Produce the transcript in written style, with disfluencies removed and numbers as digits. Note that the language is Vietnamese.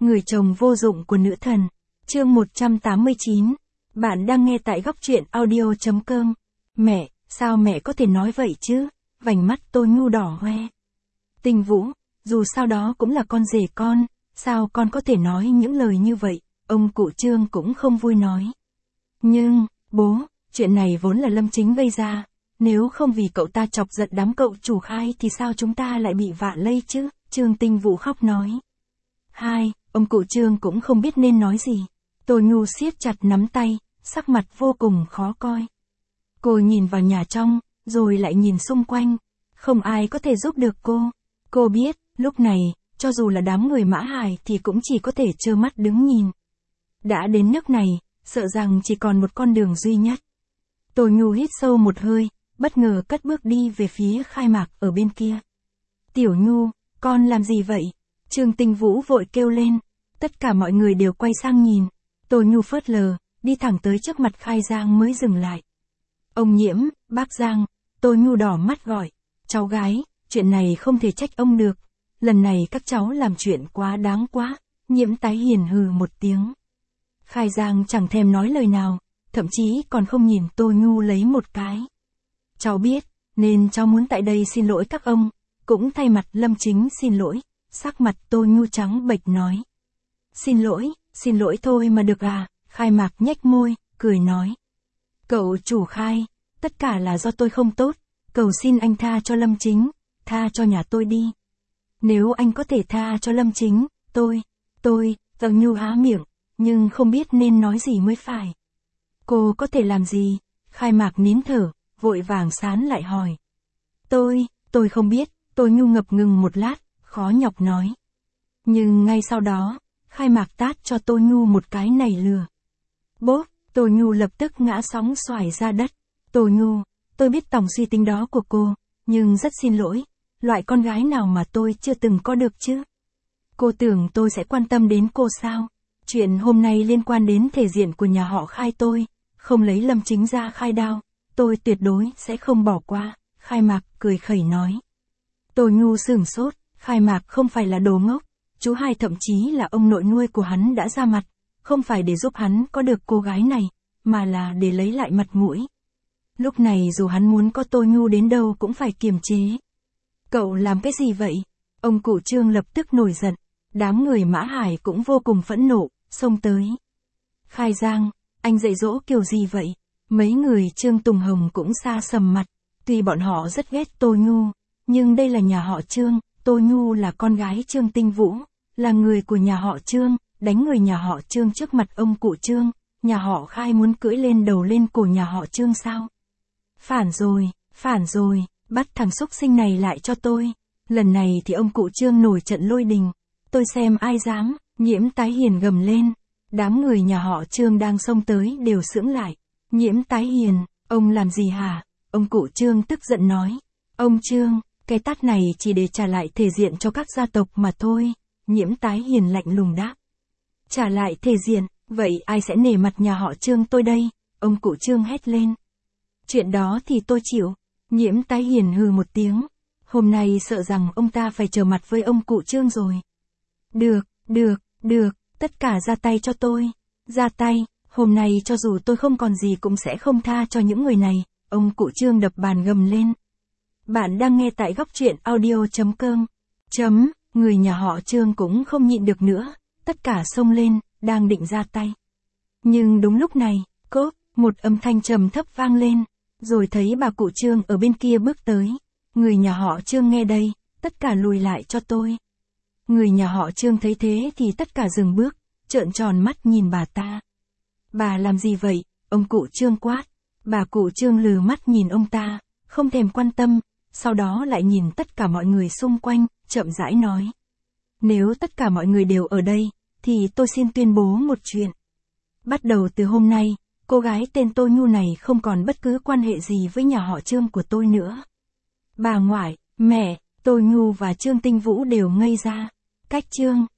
Người chồng vô dụng của nữ thần. Chương 189. Bạn đang nghe tại góc truyện audio.com. Mẹ, sao mẹ có thể nói vậy chứ? Vành mắt tôi nhu đỏ hoe. Tinh Vũ, dù sao đó cũng là con rể con, sao con có thể nói những lời như vậy? Ông cụ Trương cũng không vui nói. Nhưng, bố, chuyện này vốn là Lâm Chính gây ra. Nếu không vì cậu ta chọc giận đám cậu chủ Khai thì sao chúng ta lại bị vạ lây chứ? Trương Tinh Vũ khóc nói. Ông cụ Trương cũng không biết nên nói gì. Tô Nhu siết chặt nắm tay, sắc mặt vô cùng khó coi. Cô nhìn vào nhà trong, rồi lại nhìn xung quanh. Không ai có thể giúp được cô. Cô biết, lúc này, cho dù là đám người Mã Hải thì cũng chỉ có thể trơ mắt đứng nhìn. Đã đến nước này, sợ rằng chỉ còn một con đường duy nhất. Tô Nhu hít sâu một hơi, bất ngờ cất bước đi về phía Khai Mạc ở bên kia. Tiểu Nhu, con làm gì vậy? Trương Tinh Vũ vội kêu lên. Tất cả mọi người đều quay sang nhìn. Tô Nhu phớt lờ, đi thẳng tới trước mặt Khai Giang mới dừng lại. Ông Nhiễm, bác Giang. Tô Nhu đỏ mắt gọi. Cháu gái, chuyện này không thể trách ông được. Lần này các cháu làm chuyện quá đáng quá. Nhiễm Tái Hiền hừ một tiếng. Khai Giang chẳng thèm nói lời nào, thậm chí còn không nhìn Tô Nhu lấy một cái. Cháu biết, nên cháu muốn tại đây xin lỗi các ông, cũng thay mặt Lâm Chính xin lỗi. Sắc mặt Tô Nhu trắng bệch nói. Xin lỗi thôi mà được à? Khai Mạc nhếch môi, cười nói. Cậu chủ Khai, tất cả là do tôi không tốt, cầu xin anh tha cho Lâm Chính, tha cho nhà tôi đi. Nếu anh có thể tha cho Lâm Chính, Tần Nhu há miệng, nhưng không biết nên nói gì mới phải. Cô có thể làm gì? Khai Mạc nín thở, vội vàng sán lại hỏi. Tôi không biết, Tô Nhu ngập ngừng một lát, khó nhọc nói. Nhưng ngay sau đó, Khai Mạc tát cho Tô Nhu một cái nảy lừa. Bốp, Tô Nhu lập tức ngã sóng xoài ra đất. Tô Nhu, tôi biết tổng suy tính đó của cô, nhưng rất xin lỗi, loại con gái nào mà tôi chưa từng có được chứ? Cô tưởng tôi sẽ quan tâm đến cô sao? Chuyện hôm nay liên quan đến thể diện của nhà họ Khai tôi, không lấy Lâm Chính ra khai đao, tôi tuyệt đối sẽ không bỏ qua. Khai Mạc cười khẩy nói. Tô Nhu sửng sốt, Khai Mạc không phải là đồ ngốc, chú hai thậm chí là ông nội nuôi của hắn đã ra mặt, không phải để giúp hắn có được cô gái này, mà là để lấy lại mặt mũi. Lúc này dù hắn muốn có Tô Nhu đến đâu cũng phải kiềm chế. Cậu làm cái gì vậy? Ông cụ Trương lập tức nổi giận, đám người Mã Hải cũng vô cùng phẫn nộ, xông tới. Khai Giang, anh dạy dỗ kiểu gì vậy? Mấy người Trương Tùng Hồng cũng xa sầm mặt, tuy bọn họ rất ghét Tô Nhu, nhưng đây là nhà họ Trương, Tô Nhu là con gái Trương Tinh Vũ, là người của nhà họ Trương, đánh người nhà họ Trương trước mặt ông cụ Trương, nhà họ Khai muốn cưỡi lên đầu lên cổ nhà họ Trương sao? Phản rồi, bắt thằng xúc sinh này lại cho tôi. Lần này thì ông cụ Trương nổi trận lôi đình, tôi xem ai dám. Nhiễm Tái Hiền gầm lên. Đám người nhà họ Trương đang xông tới đều sững lại. Nhiễm Tái Hiền, ông làm gì hả? Ông cụ Trương tức giận nói. Ông Trương, cái tát này chỉ để trả lại thể diện cho các gia tộc mà thôi. Nhiễm Tái Hiền lạnh lùng đáp. Trả lại thể diện, vậy ai sẽ nể mặt nhà họ Trương tôi đây? Ông cụ Trương hét lên. Chuyện đó thì tôi chịu. Nhiễm Tái Hiền hừ một tiếng. Hôm nay sợ rằng ông ta phải trở mặt với ông cụ Trương rồi. Được, tất cả ra tay cho tôi. Ra tay, hôm nay cho dù tôi không còn gì cũng sẽ không tha cho những người này. Ông cụ Trương đập bàn gầm lên. Bạn đang nghe tại góc truyện audio.com. Người nhà họ Trương cũng không nhịn được nữa, tất cả xông lên, đang định ra tay. Nhưng đúng lúc này, một âm thanh trầm thấp vang lên, rồi thấy bà cụ Trương ở bên kia bước tới. Người nhà họ Trương nghe đây, tất cả lùi lại cho tôi. Người nhà họ Trương thấy thế thì tất cả dừng bước, trợn tròn mắt nhìn bà ta. Bà làm gì vậy? Ông cụ Trương quát. Bà cụ Trương lừ mắt nhìn ông ta, không thèm quan tâm, sau đó lại nhìn tất cả mọi người xung quanh, chậm rãi nói. Nếu tất cả mọi người đều ở đây, thì tôi xin tuyên bố một chuyện. Bắt đầu từ hôm nay, cô gái tên Tô Nhu này không còn bất cứ quan hệ gì với nhà họ Trương của tôi nữa. Bà ngoại, mẹ, Tô Nhu và Trương Tinh Vũ đều ngây ra. Cách Trương,